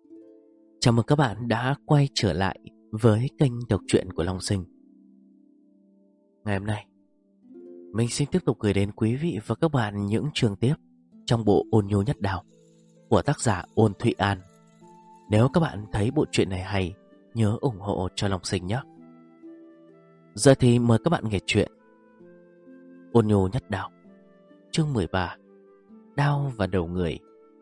Chào mừng các bạn đã quay trở lại với kênh đọc truyện của Long Sinh. Ngày hôm nay, mình xin tiếp tục gửi đến quý vị và các bạn những chương tiếp trong bộ Ôn Nhu Nhất Đào của tác giả Ôn Thụy An. Nếu các bạn thấy bộ truyện này hay, nhớ ủng hộ cho Long Sinh nhé. Giờ thì mời các bạn nghe truyện Ôn Nhu Nhất Đào, chương 13, Đao và Đầu Người.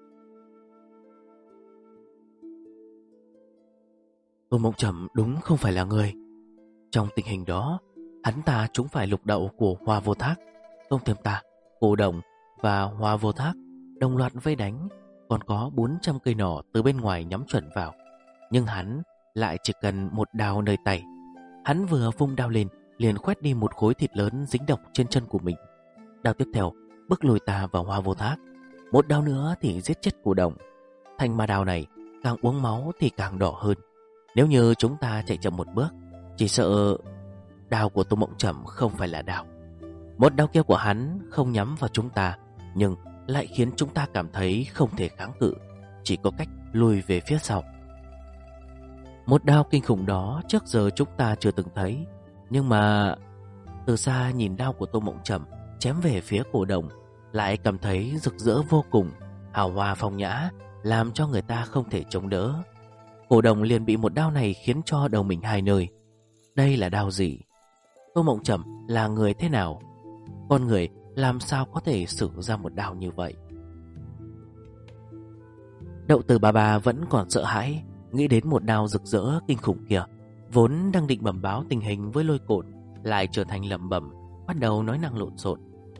Tô Mộng Trầm đúng không phải là người. Trong tình hình đó, hắn ta chúng phải lục đậu của Hoa Vô Thác. Không thêm ta, Cô Đồng và Hoa Vô Thác đồng loạt vây đánh. Còn có 400 cây nỏ từ bên ngoài nhắm chuẩn vào. Nhưng hắn lại chỉ cần một đao nơi tay. Hắn vừa vung đao lên, liền khoét đi một khối thịt lớn dính độc trên chân của mình. Đao tiếp theo bức lùi ta vào Hoa Vô Thác. Một đao nữa thì giết chết Cô Đồng. Thanh ma đao này càng uống máu thì càng đỏ hơn. Nếu như chúng ta chạy chậm một bước, chỉ sợ đao của Tô Mộng Trầm không phải là đao. Một đao kia của hắn không nhắm vào chúng ta, nhưng lại khiến chúng ta cảm thấy không thể kháng cự, chỉ có cách lùi về phía sau. Một đao kinh khủng đó trước giờ chúng ta chưa từng thấy. Nhưng mà từ xa nhìn đao của Tô Mộng Trầm chém về phía Cổ Đồng, lại cảm thấy rực rỡ vô cùng, hào hoa phong nhã, làm cho người ta không thể chống đỡ. Cổ Đồng liền bị một đao này khiến cho đầu mình hai nơi. Đây là đao gì? Tô Mộng Trầm là người thế nào? Con người làm sao có thể sử ra một đao như vậy? Đậu Từ bà vẫn còn sợ hãi, nghĩ đến một đao rực rỡ kinh khủng kia. Vốn đang định bẩm báo tình hình với Lôi Cổn, lại trở thành lẩm bẩm, bắt đầu nói năng lộn xộn.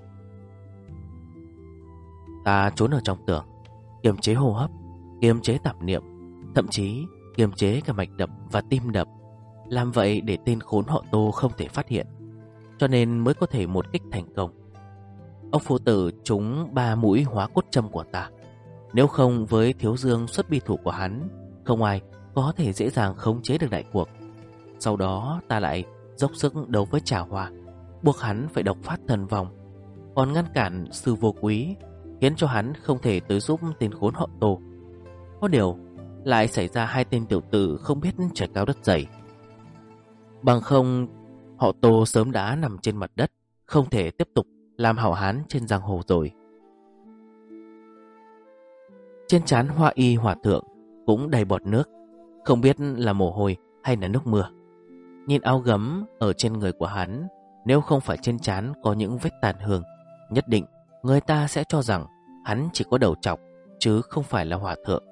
Ta trốn ở trong tường, kiềm chế hô hấp, kiềm chế tạp niệm, thậm chí kiềm chế cả mạch đập và tim đập. Làm vậy để tên khốn họ Tô không thể phát hiện, cho nên mới có thể một kích thành công. Ông phu tử trúng 3 mũi hóa cốt châm của ta. Nếu không với thiếu dương xuất bi thủ của hắn, không ai có thể dễ dàng khống chế được đại cuộc. Sau đó ta lại dốc sức đấu với Trà Hoa, buộc hắn phải độc phát thần vong, còn ngăn cản Sư Vô Quý, khiến cho hắn không thể tới giúp tên khốn họ Tô. Có điều lại xảy ra hai tên tiểu tử không biết trời cao đất dày. Bằng không, họ Tô sớm đã nằm trên mặt đất, không thể tiếp tục làm hảo hán trên giang hồ rồi. Trên trán Hoa Y Hòa Thượng cũng đầy bọt nước, không biết là mồ hôi hay là nước mưa. Nhìn áo gấm ở trên người của hắn, nếu không phải trên trán có những vết tàn hương, nhất định người ta sẽ cho rằng hắn chỉ có đầu trọc, chứ không phải là hòa thượng.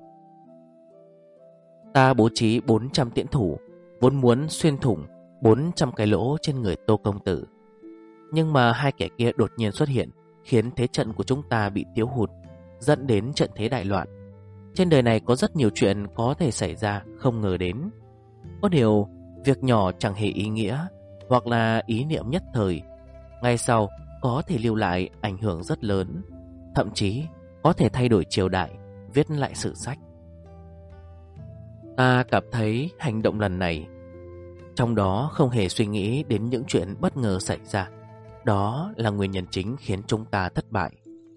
Ta bố trí 400 tiễn thủ, vốn muốn xuyên thủng 400 cái lỗ trên người Tô công tử. Nhưng mà hai kẻ kia đột nhiên xuất hiện, khiến thế trận của chúng ta bị thiếu hụt, dẫn đến trận thế đại loạn. Trên đời này có rất nhiều chuyện có thể xảy ra không ngờ đến. Có điều, việc nhỏ chẳng hề ý nghĩa, hoặc là ý niệm nhất thời, ngay sau có thể lưu lại ảnh hưởng rất lớn, thậm chí có thể thay đổi triều đại, viết lại sử sách. Ta cảm thấy hành động lần này, trong đó không hề suy nghĩ đến những chuyện bất ngờ xảy ra. Đó là nguyên nhân chính khiến chúng ta thất bại.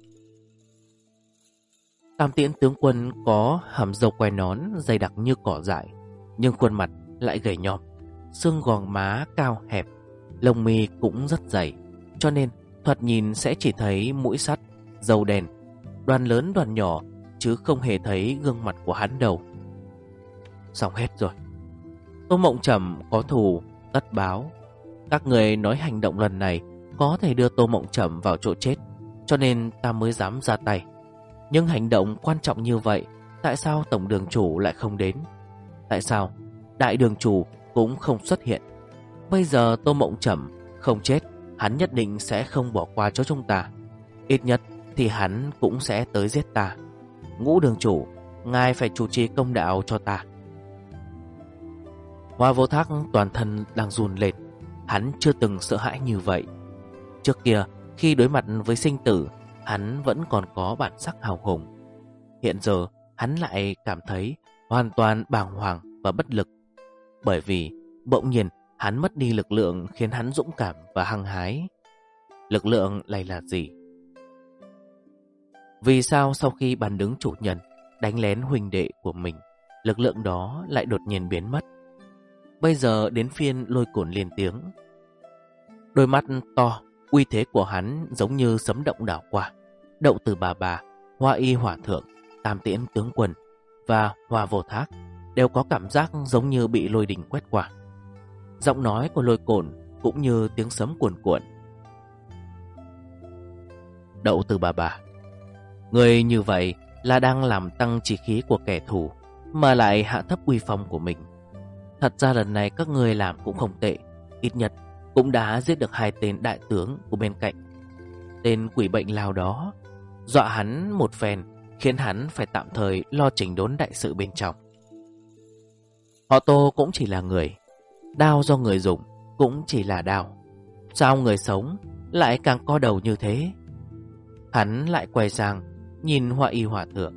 Tam Tiễn tướng quân có hàm râu quai nón dày đặc như cỏ dại, nhưng khuôn mặt lại gầy nhom, xương gò má cao hẹp, lông mi cũng rất dày, cho nên thoạt nhìn sẽ chỉ thấy mũi sắt, râu đen, đoàn lớn đoàn nhỏ, chứ không hề thấy gương mặt của hắn đâu. Xong hết rồi. Tô Mộng Trầm có thù tất báo. Các người nói hành động lần này có thể đưa Tô Mộng Trầm vào chỗ chết, cho nên ta mới dám ra tay. Nhưng hành động quan trọng như vậy, tại sao tổng đường chủ lại không đến? Tại sao đại đường chủ cũng không xuất hiện? Bây giờ Tô Mộng Trầm không chết, hắn nhất định sẽ không bỏ qua cho chúng ta. Ít nhất thì hắn cũng sẽ tới giết ta. Ngũ đường chủ, ngài phải chủ trì công đạo cho ta. Hoa Vô Thác toàn thân đang run lên. Hắn chưa từng sợ hãi như vậy. Trước kia, khi đối mặt với sinh tử, hắn vẫn còn có bản sắc hào hùng. Hiện giờ, hắn lại cảm thấy hoàn toàn bàng hoàng và bất lực. Bởi vì, bỗng nhiên, hắn mất đi lực lượng khiến hắn dũng cảm và hăng hái. Lực lượng này là gì? Vì sao sau khi bàn đứng chủ nhân đánh lén huynh đệ của mình, lực lượng đó lại đột nhiên biến mất. Bây giờ đến phiên Lôi Cổn lên tiếng. Đôi mắt to, uy thế của hắn giống như sấm động đảo qua. Đậu Từ Bà, Hoa Y Hỏa Thượng, Tam Tiễn Tướng Quân và Hoa Vô Thác đều có cảm giác giống như bị lôi đình quét qua. Giọng nói của Lôi Cổn cũng như tiếng sấm cuồn cuộn. Đậu Từ Bà, người như vậy là đang làm tăng chí khí của kẻ thù mà lại hạ thấp uy phong của mình. Thật ra lần này các người làm cũng không tệ, ít nhất cũng đã giết được 2 tên đại tướng của bên cạnh. Tên quỷ bệnh lao đó dọa hắn một phen, khiến hắn phải tạm thời lo chỉnh đốn đại sự bên trong. Họ Tô cũng chỉ là người, đao do người dùng cũng chỉ là đao. Sao người sống lại càng co đầu như thế? Hắn lại quay sang nhìn Hoa Y Hòa Thượng.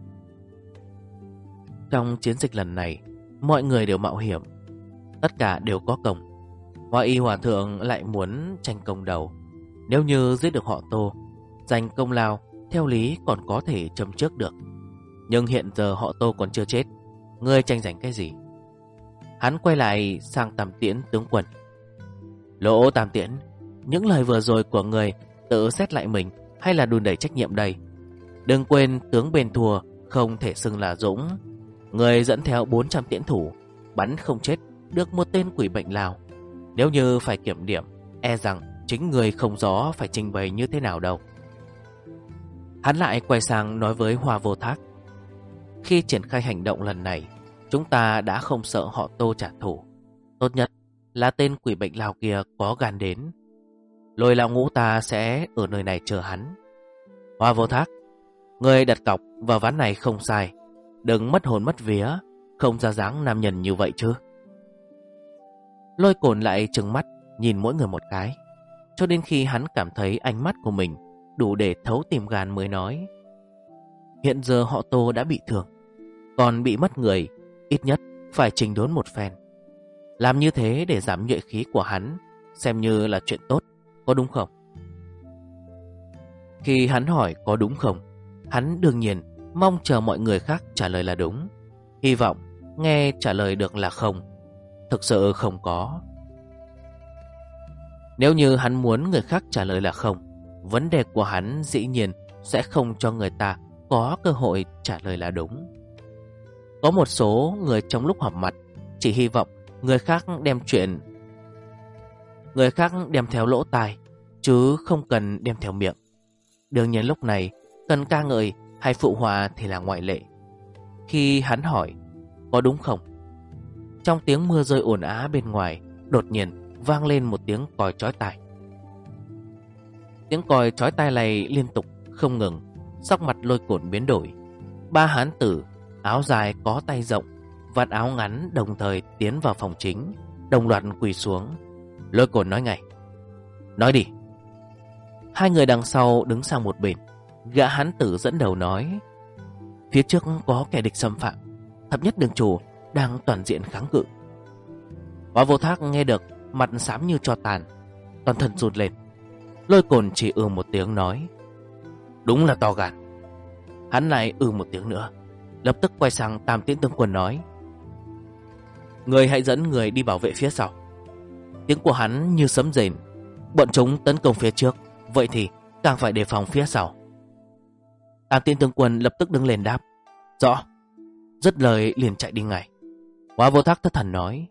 Trong chiến dịch lần này, mọi người đều mạo hiểm, tất cả đều có công. Hoa Y Hòa Thượng lại muốn tranh công đầu. Nếu như giết được họ Tô, giành công lao theo lý còn có thể châm trước được. Nhưng hiện giờ họ Tô còn chưa chết, ngươi tranh giành cái gì? Hắn quay lại sang Tam Tiễn Tướng Quân. Lỗ Tam Tiễn, những lời vừa rồi của người tự xét lại mình hay là đùn đẩy trách nhiệm đây? Đừng quên tướng bên thua không thể xưng là dũng. Người dẫn theo 400 tiễn thủ, bắn không chết được một tên quỷ bệnh Lào. Nếu như phải kiểm điểm, e rằng chính người không rõ phải trình bày như thế nào đâu. Hắn lại quay sang nói với Hoa Vô Thác. Khi triển khai hành động lần này, chúng ta đã không sợ họ Tô trả thù. Tốt nhất là tên quỷ bệnh Lào kia có gan đến. Lôi lão ngũ ta sẽ ở nơi này chờ hắn. Hoa Vô Thác, người đặt cọc vào ván này không sai. Đừng mất hồn mất vía, không ra dáng nam nhân như vậy chứ. Lôi Cổn lại trừng mắt nhìn mỗi người một cái, cho đến khi hắn cảm thấy ánh mắt của mình đủ để thấu tim gan mới nói. Hiện giờ họ Tô đã bị thương, còn bị mất người, ít nhất phải chỉnh đốn một phen. Làm như thế để giảm nhuệ khí của hắn, xem như là chuyện tốt, có đúng không? Khi hắn hỏi có đúng không, hắn đương nhiên mong chờ mọi người khác trả lời là đúng. Hy vọng nghe trả lời được là không. Thực sự không có. Nếu như hắn muốn người khác trả lời là không, vấn đề của hắn dĩ nhiên sẽ không cho người ta có cơ hội trả lời là đúng. Có một số người trong lúc họp mặt chỉ hy vọng người khác đem theo lỗ tai, chứ không cần đem theo miệng. Đương nhiên lúc này cần ca ngợi hay phụ họa thì là ngoại lệ. Khi hắn hỏi có đúng không, trong tiếng mưa rơi ồn ào bên ngoài đột nhiên vang lên một tiếng còi chói tai. Tiếng còi chói tai này liên tục không ngừng. Sắc mặt Lôi Cổn biến đổi. 3 hán tử áo dài có tay rộng, vạt áo ngắn đồng thời tiến vào phòng chính, đồng loạt quỳ xuống. Lôi Cổn nói ngay. Nói đi. 2 người đằng sau đứng sang một bên. Gã hán tử dẫn đầu nói. Phía trước có kẻ địch xâm phạm, Thập Nhất Đường Chủ đang toàn diện kháng cự. Hoa Vô Thác nghe được, mặt xám như tro tàn, toàn thân run lên. Lôi Cổn chỉ một tiếng nói. Đúng là to gan. Hắn lại một tiếng nữa, lập tức quay sang Tam Tiễn Tướng Quân nói. Người hãy dẫn người đi bảo vệ phía sau. Tiếng của hắn như sấm rền. Bọn chúng tấn công phía trước, vậy thì càng phải đề phòng phía sau. Tam Tiễn Tướng Quân lập tức đứng lên đáp. Rõ. Dứt lời liền chạy đi ngay. Hoa Vô Thác thất thần nói.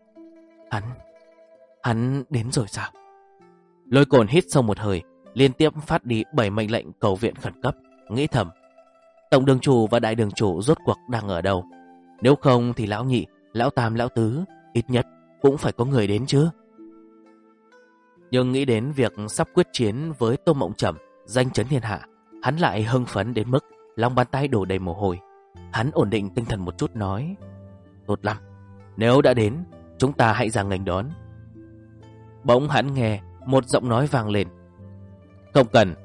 Hắn đến rồi sao? Lôi Cổn hít sâu một hơi, liên tiếp phát đi 7 mệnh lệnh cầu viện khẩn cấp, nghĩ thầm. Tổng đường chủ và đại đường chủ rốt cuộc đang ở đâu? Nếu không thì lão nhị, lão tam, lão tứ, ít nhất cũng phải có người đến chứ. Nhưng nghĩ đến việc sắp quyết chiến với Tô Mộng Trầm, danh chấn thiên hạ, hắn lại hưng phấn đến mức lòng bàn tay đổ đầy mồ hôi. Hắn ổn định tinh thần một chút nói. Tốt lắm, nếu đã đến, chúng ta hãy ra nghênh đón. Bỗng hắn nghe một giọng nói vang lên. Không cần.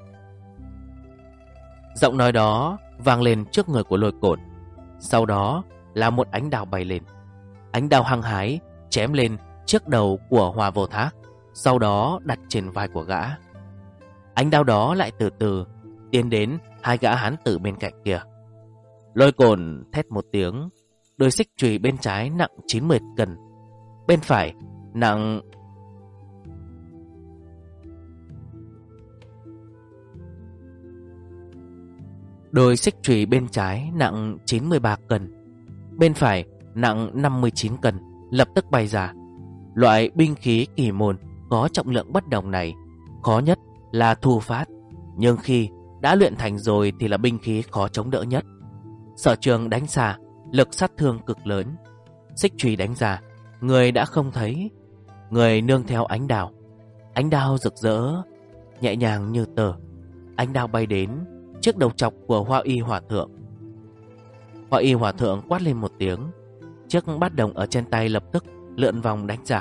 Giọng nói đó vang lên trước người của Lôi Cổn. Sau đó là một ánh đao bay lên. Ánh đao hăng hái chém lên chiếc đầu của Hoa Vô Thác, sau đó đặt trên vai của gã. Ánh đao đó lại từ từ tiến đến 2 gã hán tử bên cạnh kia. Lôi Cổn thét một tiếng. Đôi xích chùy bên trái nặng 90 cân, bên phải nặng Đôi xích chùy bên trái nặng 93 cân, bên phải nặng 59 cân, lập tức bay ra. Loại binh khí kỳ môn có trọng lượng bất đồng này khó nhất là thu phát, nhưng khi đã luyện thành rồi thì là binh khí khó chống đỡ nhất. Sở trường đánh xa, lực sát thương cực lớn. Xích chùy đánh ra, người đã không thấy, người nương theo ánh đao rực rỡ, nhẹ nhàng như tờ. Ánh đao bay đến trước đầu chọc của Hoa Y Hòa Thượng. Hoa Y Hòa Thượng quát lên một tiếng, chiếc bát đồng ở trên tay lập tức lượn vòng đánh ra.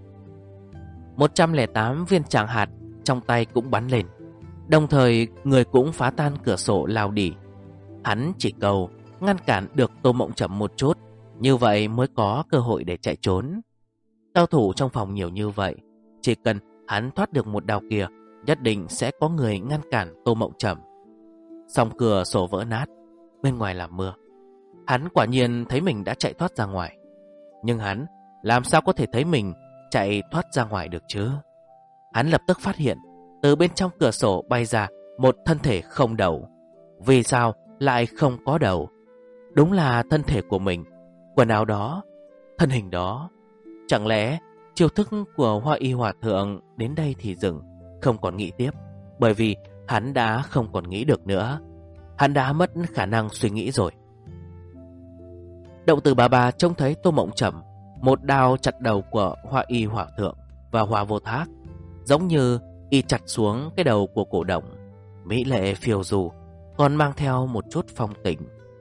108 viên tràng hạt trong tay cũng bắn lên, đồng thời người cũng phá tan cửa sổ lao đi. Hắn chỉ cầu ngăn cản được Tô Mộng Chậm một chút, như vậy mới có cơ hội để chạy trốn. Cao thủ trong phòng nhiều như vậy, chỉ cần hắn thoát được một đao kia, nhất định sẽ có người ngăn cản Tô Mộng Chậm. Song cửa sổ vỡ nát, bên ngoài là mưa. Hắn quả nhiên thấy mình đã chạy thoát ra ngoài, nhưng hắn làm sao có thể thấy mình chạy thoát ra ngoài được chứ? Hắn lập tức phát hiện từ bên trong cửa sổ bay ra một thân thể không đầu. Vì sao lại không có đầu? Đúng là thân thể của mình, quần áo đó, thân hình đó. Chẳng lẽ chiêu thức của Hoa Y Hòa Thượng đến đây thì dừng, không còn nghĩ tiếp? Bởi vì hắn đã không còn nghĩ được nữa, hắn đã mất khả năng suy nghĩ rồi. Động Tử Bà trông thấy Tô Mộng Chậm một đao chặt đầu của Hoa Y Hòa Thượng và Hoa Vô Thác, giống như y chặt xuống cái đầu của cổ động. Mỹ lệ phiêu du, còn mang theo một chút phong tình.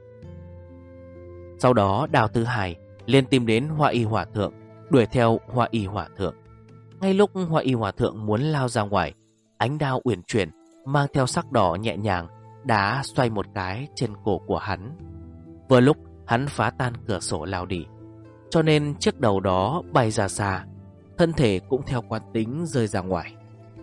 Sau đó đao thứ hai liền tìm đến Hoa Y Hòa Thượng, đuổi theo Hoa Y Hòa Thượng. Ngay lúc Hoa Y Hòa Thượng muốn lao ra ngoài, ánh đao uyển chuyển mang theo sắc đỏ nhẹ nhàng đã xoay một cái trên cổ của hắn. Vừa lúc hắn phá tan cửa sổ lao đi, cho nên chiếc đầu đó bay ra xa, thân thể cũng theo quán tính rơi ra ngoài.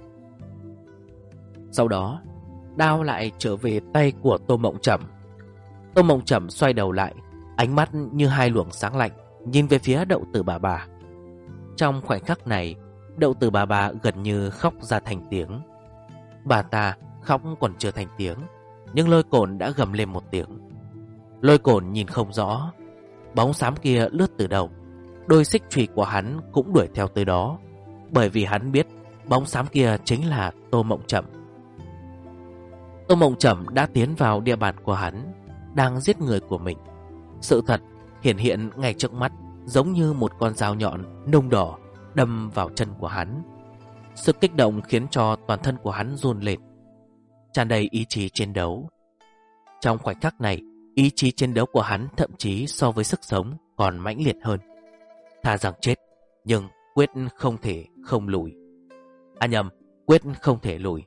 Sau đó đao lại trở về tay của Tô Mộng Chậm. Tô Mộng Chậm xoay đầu lại, ánh mắt như hai luồng sáng lạnh nhìn về phía Đậu Tử Bà. Trong khoảnh khắc này, Đậu Tử Bà gần như khóc ra thành tiếng. Bà ta khóc còn chưa thành tiếng, nhưng Lôi Cổn đã gầm lên một tiếng. Lôi Cổn nhìn không rõ bóng xám kia lướt từ đâu, đôi xích chùy của hắn cũng đuổi theo tới đó, bởi vì hắn biết bóng xám kia chính là Tô Mộng Chậm. Tô Mộng Chậm đã tiến vào địa bàn của hắn, đang giết người của mình. Sự thật hiển hiện ngay trước mắt, giống như một con dao nhọn nung đỏ đâm vào chân của hắn. Sự kích động khiến cho toàn thân của hắn run lên, tràn đầy ý chí chiến đấu. Trong khoảnh khắc này, ý chí chiến đấu của hắn thậm chí so với sức sống còn mãnh liệt hơn. Thà rằng chết, nhưng quyết không thể không lùi. Quyết không thể lùi.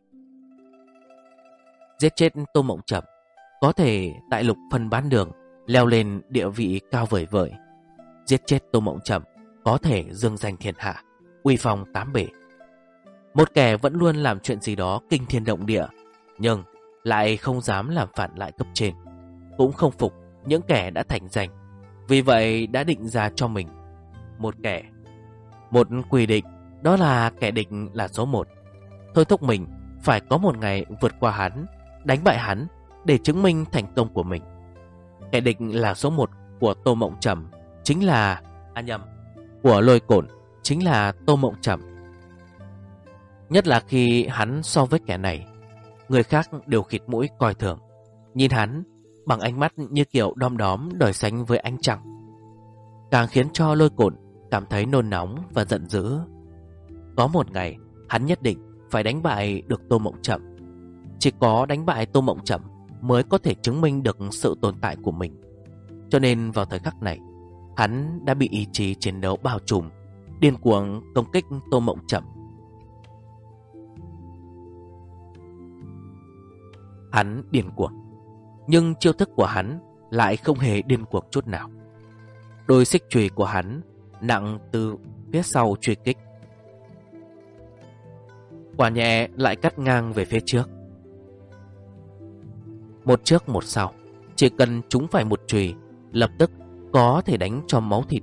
Giết chết Tô Mộng Chậm, có thể tại lục phân bán đường leo lên địa vị cao vời vợi. Giết chết Tô Mộng Chậm, có thể dương danh thiên hạ, uy phong tám bể. Một kẻ vẫn luôn làm chuyện gì đó kinh thiên động địa, nhưng lại không dám làm phản lại cấp trên, cũng không phục những kẻ đã thành danh. Vì vậy đã định ra cho mình một quy định, đó là kẻ địch là số một. Thôi thúc mình phải có một ngày vượt qua hắn, đánh bại hắn để chứng minh thành công của mình. Kẻ địch là số một của Tô Mộng Chậm chính là của Lôi Cổn chính là Tô Mộng Chậm. Nhất là khi hắn so với kẻ này, người khác đều khịt mũi coi thường, nhìn hắn bằng ánh mắt như kiểu đom đóm đòi sánh với ánh trăng, càng khiến cho Lôi Cổn cảm thấy nôn nóng và giận dữ. Có một ngày hắn nhất định phải đánh bại được Tô Mộng Chậm. Chỉ có đánh bại Tô Mộng Chậm mới có thể chứng minh được sự tồn tại của mình. Cho nên vào thời khắc này, hắn đã bị ý chí chiến đấu bao trùm, điên cuồng công kích Tô Mộng Chậm. Hắn điên cuồng, nhưng chiêu thức của hắn lại không hề điên cuồng chút nào. Đôi xích chùy của hắn nặng từ phía sau truy kích, quả nhẹ lại cắt ngang về phía trước. Một trước một sau, chỉ cần chúng phải một chùy, lập tức có thể đánh cho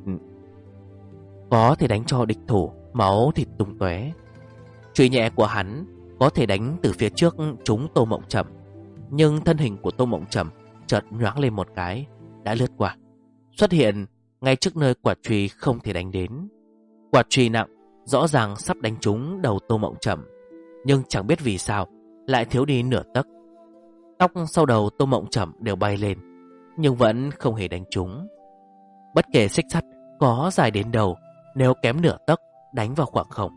có thể đánh cho địch thủ máu thịt tung tóe. Chùy nhẹ của hắn có thể đánh từ phía trước trúng Tô Mộng Trầm, nhưng thân hình của Tô Mộng Trầm chợt nhoáng lên một cái, đã lướt qua, xuất hiện ngay trước nơi quả chùy không thể đánh đến. Quả chùy nặng, rõ ràng sắp đánh trúng đầu Tô Mộng Trầm, nhưng chẳng biết vì sao lại thiếu đi nửa tấc. Tóc sau đầu Tô Mộng Trầm đều bay lên, nhưng vẫn không hề đánh trúng. Bất kể xích sắt có dài đến đâu, nếu kém nửa tấc đánh vào khoảng không.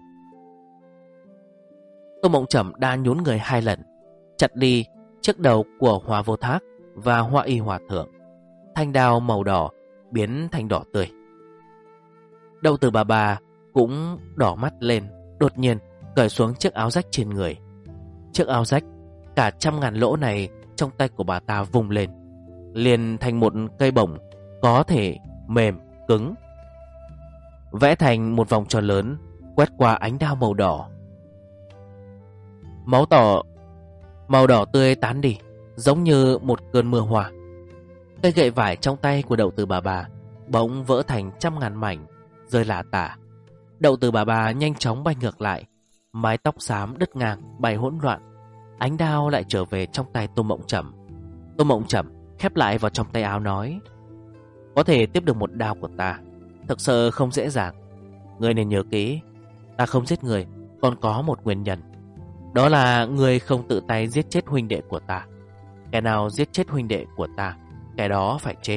Tô Mộng Trầm đã nhún người 2 lần, chặt đi chiếc đầu của Hoa Vô Thác và Hoa Y Hòa Thượng. Thanh đao màu đỏ biến thành đỏ tươi. Đậu Tử bà cũng đỏ mắt lên, đột nhiên cởi xuống chiếc áo rách trên người. Chiếc áo rách cả 100.000 lỗ này trong tay của bà ta vùng lên, liền thành một cây bổng có thể mềm, cứng, vẽ thành một vòng tròn lớn, quét qua ánh đao màu đỏ. Màu đỏ tươi tán đi, giống như một cơn mưa hoa. Cây gậy vải trong tay của Đậu Tử bà bỗng vỡ thành 100.000 mảnh, rơi lả tả. Đậu Tử bà nhanh chóng bay ngược lại, mái tóc xám đứt ngang bay hỗn loạn. Ánh đao lại trở về trong tay Tô Mộng Trầm. Tô Mộng Trầm khép lại vào trong tay áo nói: có thể tiếp được một đao của ta thực sự không dễ dàng. Ngươi nên nhớ kỹ, ta không giết người còn có một nguyên nhân, đó là ngươi không tự tay giết chết huynh đệ của ta. Kẻ nào giết chết huynh đệ của ta, kẻ đó phải chết.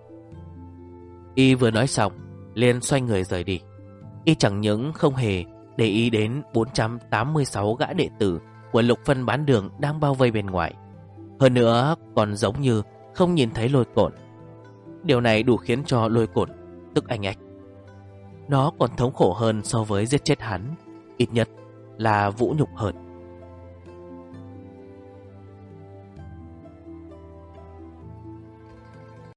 Y vừa nói xong liền xoay người rời đi. Y chẳng những không hề để ý đến 486 gã đệ tử của Lục Phân Bán Đường đang bao vây bên ngoài, hơn nữa còn giống như không nhìn thấy Lôi Cổn. Điều này đủ khiến cho Lôi Cổn tức anh ách. Nó còn thống khổ hơn so với giết chết hắn, ít nhất là vũ nhục hơn.